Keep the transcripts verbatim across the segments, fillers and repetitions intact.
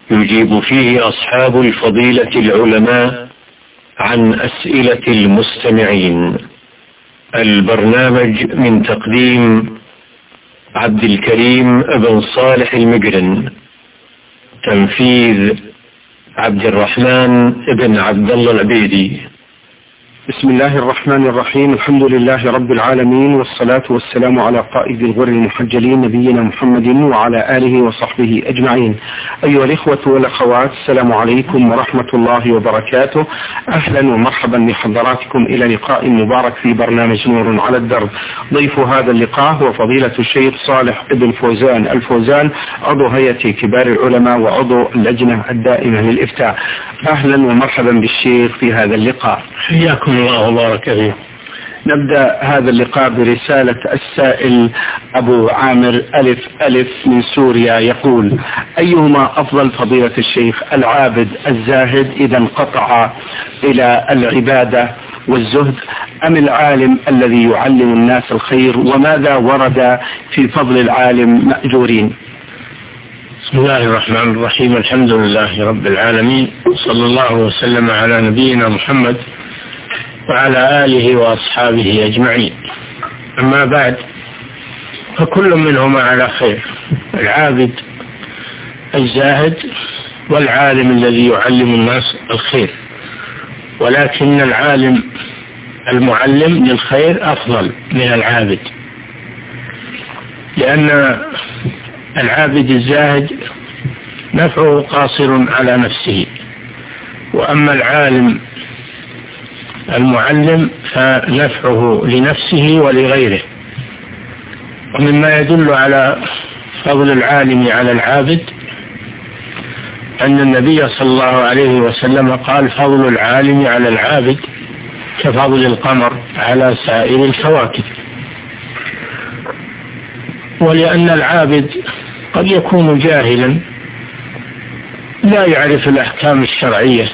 يجيب فيه أصحاب الفضيلة العلماء عن أسئلة المستمعين. البرنامج من تقديم عبد الكريم بن صالح المجرن، تنفيذ عبد الرحمن بن عبد الله العبيدي. بسم الله الرحمن الرحيم. الحمد لله رب العالمين، والصلاة والسلام على قائد الغر المحجلين نبينا محمد وعلى آله وصحبه أجمعين. أيها الإخوة والأخوات، السلام عليكم ورحمة الله وبركاته. أهلا ومرحبا بحضراتكم إلى لقاء مبارك في برنامج نور على الدرب. ضيف هذا اللقاء هو فضيلة الشيخ صالح بن فوزان الفوزان، عضو هيئة كبار العلماء وعضو اللجنة الدائمة للإفتاء. أهلا ومرحبا بالشيخ في هذا اللقاء. حياكم الله وبارك فيكم. نبدأ هذا اللقاء برسالة السائل أبو عامر ألف ألف من سوريا، يقول: أيهما أفضل فضيلة الشيخ، العابد الزاهد إذا انقطع إلى العبادة والزهد، أم العالم الذي يعلم الناس الخير؟ وماذا ورد في فضل العالم مأجورين؟ بسم الله الرحمن الرحيم. الحمد لله رب العالمين، صلى الله وسلم على نبينا محمد وعلى آله وأصحابه أجمعين. أما بعد، فكل منهما على خير، العابد الزاهد والعالم الذي يعلم الناس الخير، ولكن العالم المعلم للخير أفضل من العابد، لأن العابد الزاهد نفعه قاصر على نفسه، وأما العالم المعلم فنفعه لنفسه ولغيره. ومما يدل على فضل العالم على العابد أن النبي صلى الله عليه وسلم قال: فضل العالم على العابد كفضل القمر على سائر الكواكب. ولأن العابد قد يكون جاهلا لا يعرف الأحكام الشرعية،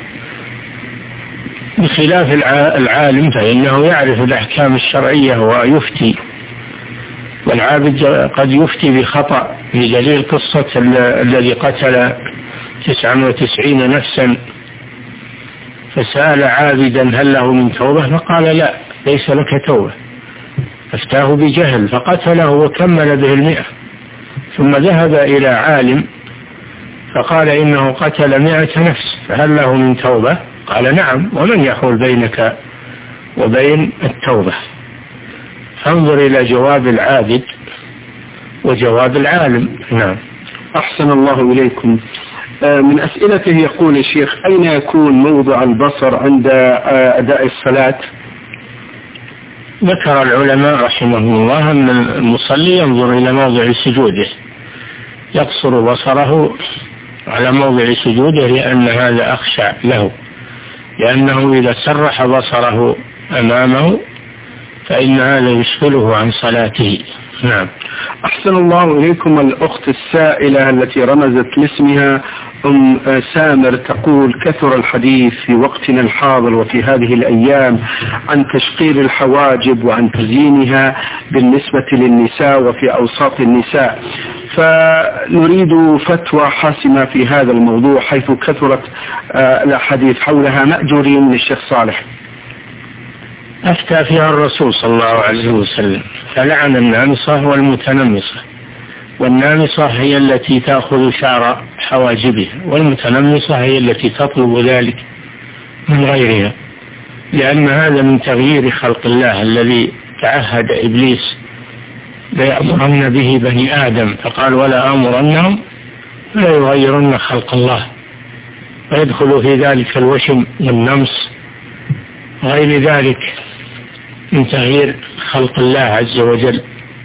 بخلاف العالم فإنه يعرف الأحكام الشرعية ويفتي. والعابد قد يفتي بخطأ، بدليل قصة الذي قتل تسعة وتسعين نفسا فسأل عابدا: هل له من توبة؟ فقال: لا، ليس لك توبة. فافتاه بجهل فقتله وكمل به المئة، ثم ذهب إلى عالم فقال: إنه قتل مئة نفس، فهل له من توبة؟ قال: نعم، ومن يحول بينك وبين التوبة؟ فانظر إلى جواب العابد وجواب العالم. نعم. أحسن الله إليكم. من أسئلته يقول: الشيخ، أين يكون موضع البصر عند أداء الصلاة؟ ذكر العلماء رحمهم الله أن المصلي ينظر إلى موضع سجوده، يقصر بصره على موضع سجوده، لأن هذا أخشع له، لأنه إذا سرح بصره أمامه فإن هذا يشغله عن صلاته. نعم. أحسن الله إليكم. الأخت السائلة التي رمزت لاسمها أم سامر تقول: كثر الحديث في وقتنا الحاضر وفي هذه الأيام عن تشقير الحواجب وعن تزيينها بالنسبة للنساء وفي أوساط النساء، فنريد فتوى حاسمة في هذا الموضوع، حيث كثرت الحديث حولها. مأجورين من الشيخ صالح. أفتى فيها الرسول صلى الله عليه وسلم فلعن النامصة والمتنمصة، والنامصة هي التي تأخذ شعر حواجبها، والمتنمصة هي التي تطلب ذلك من غيرها، لأن هذا من تغيير خلق الله الذي تعهد إبليس ليأمرن به بني آدم، فقال: ولا أمرنهم لا يغيرن خلق الله، ويدخل في ذلك الوشم والنمص غير ذلك من تغيير خلق الله عز وجل.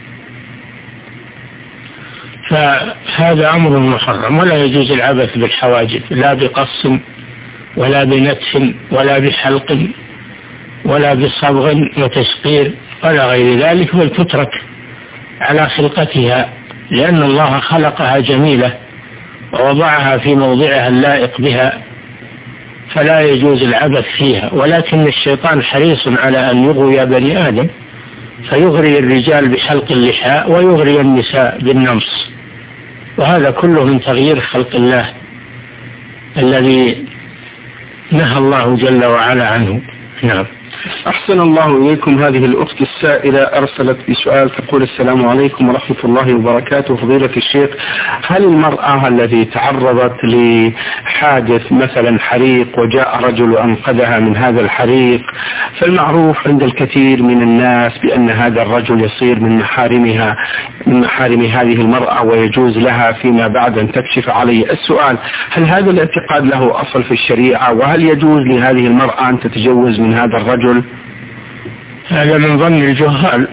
فهذا أمر محرم، ولا يجوز العبث بالحواجب، لا بقص ولا بنتف ولا بحلق ولا بصبغ وتشقير ولا غير ذلك، بل تترك على خلقتها، لأن الله خلقها جميلة ووضعها في موضعها اللائق بها، فلا يجوز العبث فيها. ولكن الشيطان حريص على أن يغوي بني آدم، فيغري الرجال بحلق اللحاء ويغري النساء بالنمص، وهذا كله من تغيير خلق الله الذي نهى الله جل وعلا عنه. نعم. أحسن الله إليكم. هذه الأخت السائلة أرسلت بسؤال تقول: السلام عليكم ورحمة الله وبركاته. فضيلة الشيخ، هل المرأة التي تعرضت لحادث مثلا حريق وجاء رجل أنقذها من هذا الحريق، فالمعروف عند الكثير من الناس بأن هذا الرجل يصير من محارمها من محارم هذه المرأة ويجوز لها فيما بعد أن تكشف عليه. السؤال: هل هذا الاعتقاد له أصل في الشريعة؟ وهل يجوز لهذه المرأة أن تتجوز من هذا الرجل؟ هذا من ظن الجهال.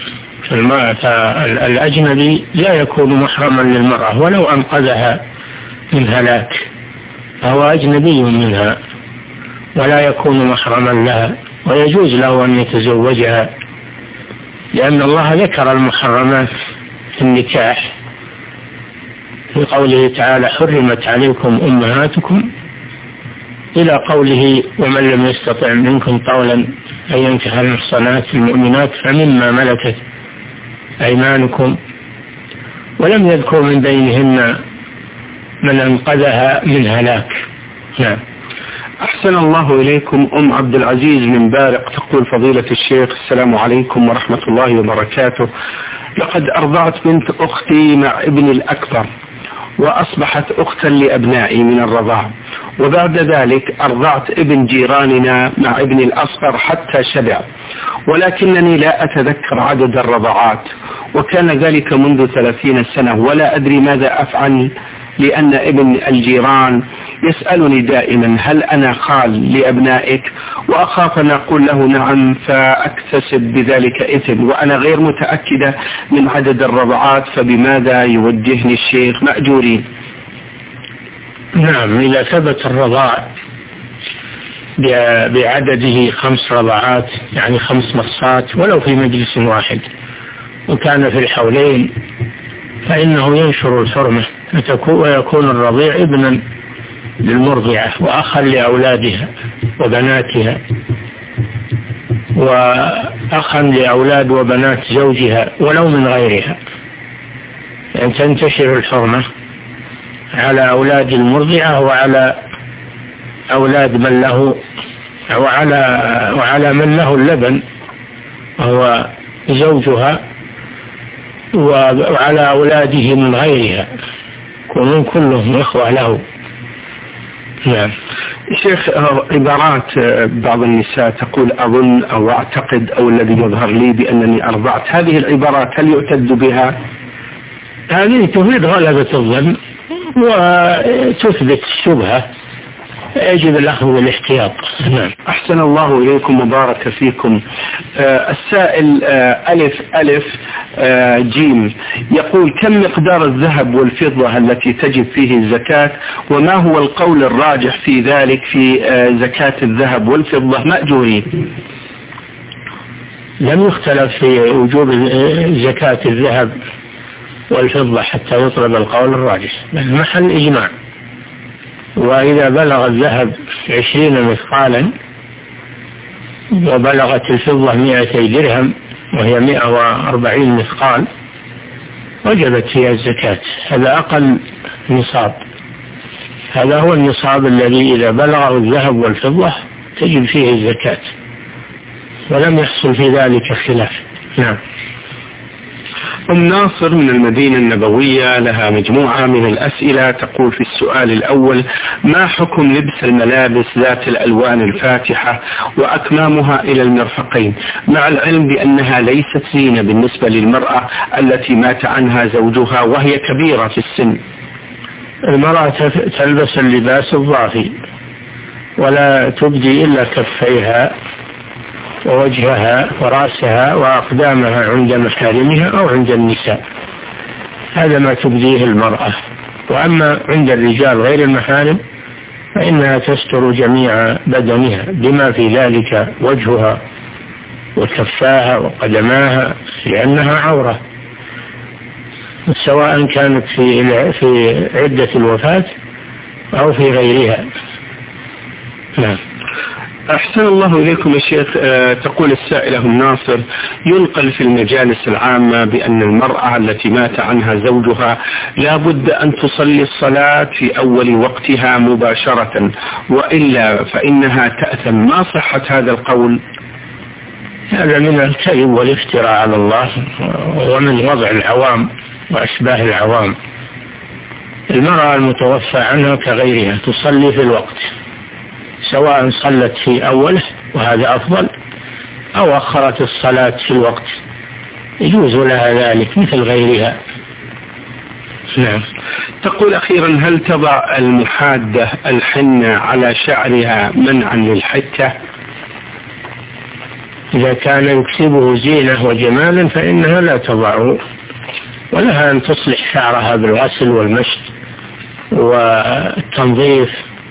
فالأجنبي لا يكون محرما للمرأة ولو أنقذها من هلاك، فهو أجنبي منها ولا يكون محرما لها، ويجوز له أن يتزوجها، لأن الله ذكر المحرمات في النكاح في قوله تعالى: حرمت عليكم أمهاتكم، إلى قوله: ومن لم يستطع منكم طولا أن ينكح المحصنات المؤمنات فمما ملكت أيمانكم، ولم يذكر من بينهن من أنقذها من هلاك. نعم. أحسن الله إليكم. أم عبد العزيز من بارق تقول: فضيلة الشيخ، السلام عليكم ورحمة الله وبركاته. لقد أرضعت بنت أختي مع ابني الأكبر وأصبحت أختا لأبنائي من الرضاعة، وبعد ذلك أرضعت ابن جيراننا مع ابني الأصغر حتى شبع، ولكنني لا أتذكر عدد الرضعات، وكان ذلك منذ ثلاثين سنة، ولا أدري ماذا أفعل، لأن ابن الجيران يسألني دائما: هل أنا خال لأبنائك؟ وأخاف أن أقول له نعم فأكتسب بذلك إثم، وأنا غير متأكدة من عدد الرضعات، فبماذا يوجهني الشيخ مأجورين؟ نعم، إذا ثبت الرضاع بعدده خمس رضعات، يعني خمس مصات ولو في مجلس واحد، وكان في الحولين، فإنه ينشر الحرمة ويكون الرضيع ابنا للمرضعة وأخا لأولادها وبناتها، وأخا لأولاد وبنات زوجها ولو من غيرها، يعني تنتشر الحرمة على أولاد المرضعة وعلى أولاد من له وعلى, وعلى من له اللبن وهو زوجها، وعلى أولاده من غيرها، يكونون كلهم إخوة له. نعم. شيخ، عبارات بعض النساء تقول: أظن أو أعتقد أو الذي يظهر لي بأنني أرضعت، هذه العبارات هل يعتد بها؟ هذه تفيد غلبة الظن وتثبت الشبهة، يجب الأخذ بالاحتياط. نعم. أحسن الله إليكم وبارك فيكم. آه السائل آه ألف ألف آه جيم يقول: كم مقدار الذهب والفضة التي تجب فيه الزكاة، وما هو القول الراجح في ذلك في آه زكاة الذهب والفضة مأجورين؟ لم يختلف في وجوب زكاة الذهب والفضة حتى يطلب القول الراجح، بل محل إجماع. وإذا بلغ الذهب عشرين مثقالا وبلغت الفضة مئتي درهم وهي مئة وأربعين مثقال وجبت فيها الزكاة. هذا أقل نصاب، هذا هو النصاب الذي إذا بلغه الذهب والفضة تجب فيه الزكاة، ولم يحصل في ذلك خلاف. نعم. أم ناصر من المدينة النبوية لها مجموعة من الأسئلة، تقول في السؤال الأول: ما حكم لبس الملابس ذات الألوان الفاتحة وأكمامها إلى المرفقين، مع العلم بأنها ليست زينة بالنسبة للمرأة التي مات عنها زوجها وهي كبيرة في السن؟ المرأة تلبس اللباس الضافي ولا تبدي إلا كفيها ووجهها ورأسها وأقدامها عند محارمها أو عند النساء، هذا ما تبديه المرأة. وأما عند الرجال غير المحارم فإنها تستر جميع بدنها بما في ذلك وجهها وكفاها وقدماها، لأنها عورة، سواء كانت في في عدة الوفاة أو في غيرها. نعم. أحسن الله إليكم يا شيخ. أه تقول السائلة أم ناصر: ينقل في المجالس العامة بأن المرأة التي مات عنها زوجها لا بد أن تصلي الصلاة في أول وقتها مباشرة، وإلا فإنها تأثم. ما صحة هذا القول؟ هذا من الكذب والافتراء على الله ومن وضع العوام وأشباه العوام. المرأة المتوفى عنها كغيرها تصلي في الوقت، سواء صلت في أوله وهذا أفضل أو أخرت الصلاة في الوقت، يجوز لها ذلك مثل غيرها. نعم. تقول أخيرا: هل تضع المحادة الحنة على شعرها منعا للحكة؟ إذا كان يكسبه زينة وجمالا فإنها لا تضعه، ولها أن تصلح شعرها بالغسل والمشط والتنظيف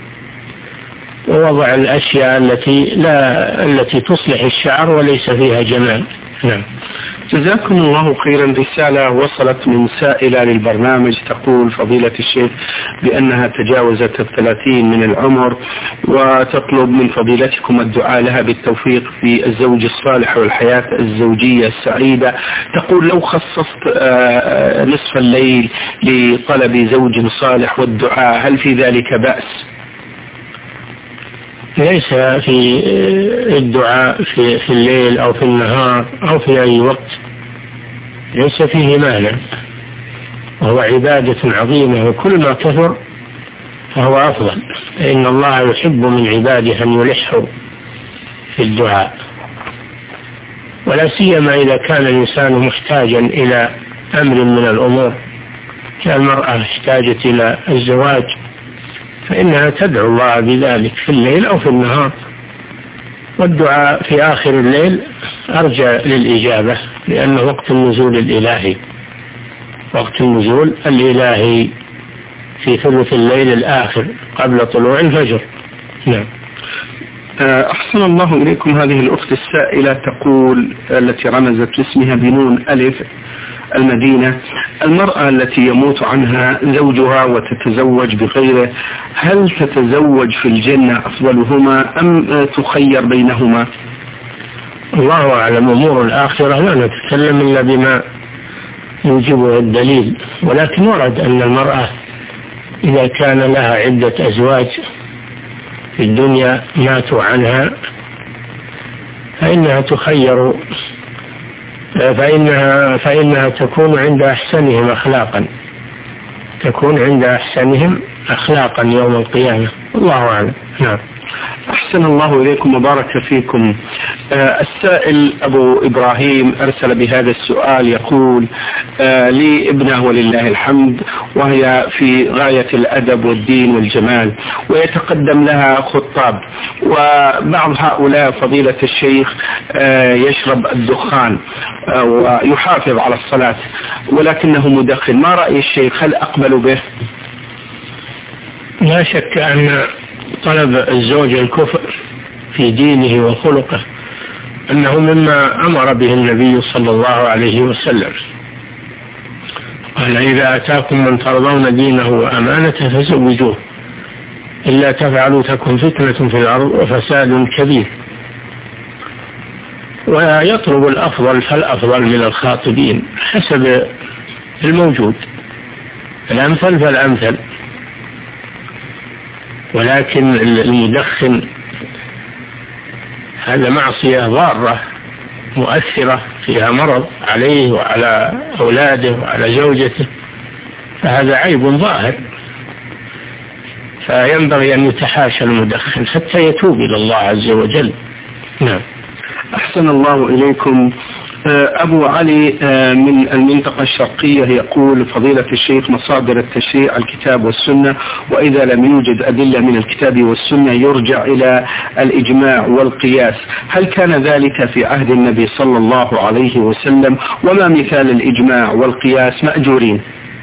ووضع الأشياء التي لا التي تصلح الشعر وليس فيها جمال. نعم. جزاكم الله خيرا. رسالة وصلت من سائلة للبرنامج تقول: فضيلة الشيخ بأنها تجاوزت الثلاثين من العمر وتطلب من فضيلتكم الدعاء لها بالتوفيق في الزوج الصالح والحياة الزوجية السعيدة. تقول: لو خصصت نصف الليل لطلب زوج صالح والدعاء هل في ذلك بأس؟ ليس في الدعاء في, في الليل أو في النهار أو في أي وقت ليس فيه مانع، وهو عبادة عظيمة، وكل ما كثر فهو أفضل، إن الله يحب من عباده أن يلحوا في الدعاء، ولا سيما إذا كان الإنسان محتاجا إلى أمر من الأمور، كالمرأة احتاجت إلى الزواج فإنها تدعو الله بذلك في الليل أو في النهار، والدعاء في آخر الليل أرجى للإجابة، لأنه وقت النزول الإلهي، وقت النزول الإلهي في ثلث الليل الآخر قبل طلوع الفجر. نعم. أحسن الله إليكم. هذه الأخت السائلة تقول، التي رمزت لاسمها بنون ألف، المدينة: المرأة التي يموت عنها زوجها وتتزوج بغيره هل تتزوج في الجنة أفضلهما أم تخير بينهما؟ الله أعلم. أمور الآخرة لا نتكلم إلا بما يوجبه الدليل، ولكن ورد أن المرأة إذا كان لها عدة أزواج في الدنيا ماتوا عنها فإنها تخير فإنها, فإنها تكون عند أحسنهم أخلاقا تكون عند أحسنهم أخلاقا يوم القيامة. الله أعلم. نعم. أحسن الله إليكم وبارك فيكم. آه السائل أبو إبراهيم أرسل بهذا السؤال يقول: آه لي ابنة ولله الحمد، وهي في غاية الأدب والدين والجمال، ويتقدم لها خطاب، وبعض هؤلاء فضيلة الشيخ آه يشرب الدخان آه ويحافظ على الصلاة ولكنه مدخن. ما رأي الشيخ؟ هل أقبل به؟ لا شك أن طلب الزوج الكفر في دينه وخلقه أنه مما أمر به النبي صلى الله عليه وسلم، قال: إذا أتاكم من ترضون دينه وأمانته فزوجوه، إلا تفعلوا تكن فتنة في الأرض وفساد كبير. ويطلب الأفضل فالأفضل من الخاطبين حسب الموجود، الأمثل فالأمثل. ولكن المدخن هذا معصية ضارة مؤثرة فيها مرض عليه وعلى أولاده وعلى زوجته، فهذا عيب ظاهر، فينبغي أن يتحاشى المدخن حتى يتوب إلى الله عز وجل. نعم. أحسن الله إليكم. أبو علي من المنطقة الشرقية يقول: فضيلة الشيخ، مصادر التشريع الكتاب والسنة، وإذا لم يوجد أدلة من الكتاب والسنة يرجع إلى الإجماع والقياس، هل كان ذلك في عهد النبي صلى الله عليه وسلم؟ وما مثال الإجماع والقياس مأجورين؟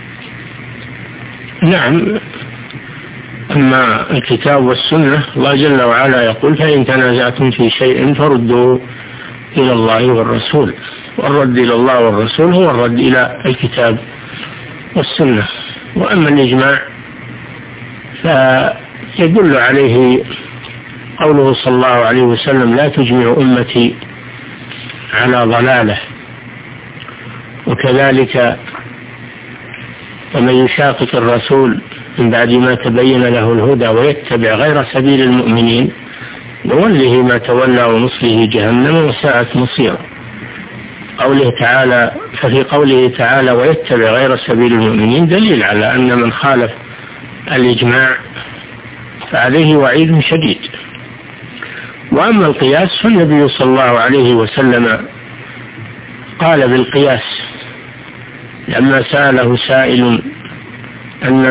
نعم. أما الكتاب والسنة الله جل وعلا يقول: فإن تنازعتم في شيء فردوه إلى الله والرسول، والرد إلى الله والرسول هو الرد إلى الكتاب والسنة. وأما الإجماع فيدل عليه قوله صلى الله عليه وسلم لا تجمع أمتي على ضلالة. وكذلك ومن يشاقق الرسول من بعد ما تبين له الهدى ويتبع غير سبيل المؤمنين نوله ما تولى ونصله جهنم وساءت مصيرا. قوله تعالى ففي قوله تعالى ويتبع غير سبيل المؤمنين دليل على أن من خالف الإجماع فعليه وعيد شديد. وأما القياس فالنبي صلى الله عليه وسلم قال بالقياس لما سأله سائل أن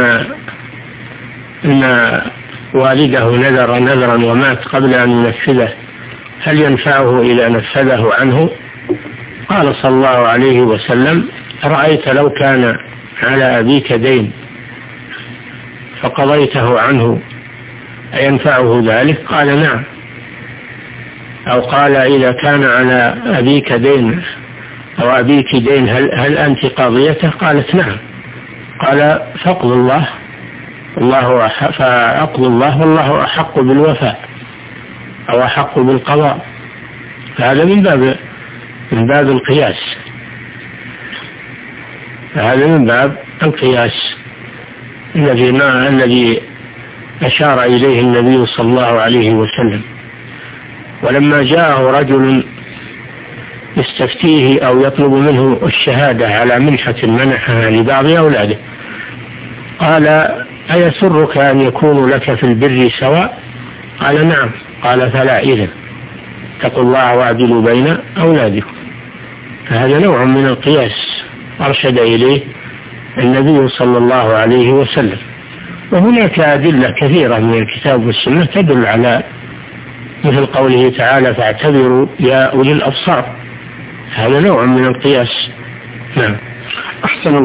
أن والده نذر نذرا ومات قبل أن ينفذه هل ينفعه إذا نفذه عنه؟ قال صلى الله عليه وسلم أرأيت لو كان على أبيك دين فقضيته عنه أينفعه ذلك؟ قال نعم. أو قال إذا كان على أبيك دين أو أبيك دين هل, هل أنت قاضيته؟ قالت نعم. قال فاقض الله الله فأقض الله والله أحق بالوفاء أو أحق بالقضاء. هذا من باب من باب القياس هذا من باب القياس الذي ما الذي أشار إليه النبي صلى الله عليه وسلم. ولما جاءه رجل يستفتيه أو يطلب منه الشهادة على منحة منحها لبعض أولاده قال أيسرك أن يكون لك في البر سواء؟ قال نعم. قال فلا إذن اتقوا الله واعدلوا بين أولادكم. فهذا نوع من القياس أرشد إليه النبي صلى الله عليه وسلم. وهناك أدلة كثيرة من الكتاب والسنة تدل على مثل قوله تعالى فاعتبروا يا أولي الأبصار. هذا نوع من القياس. نعم. أحسن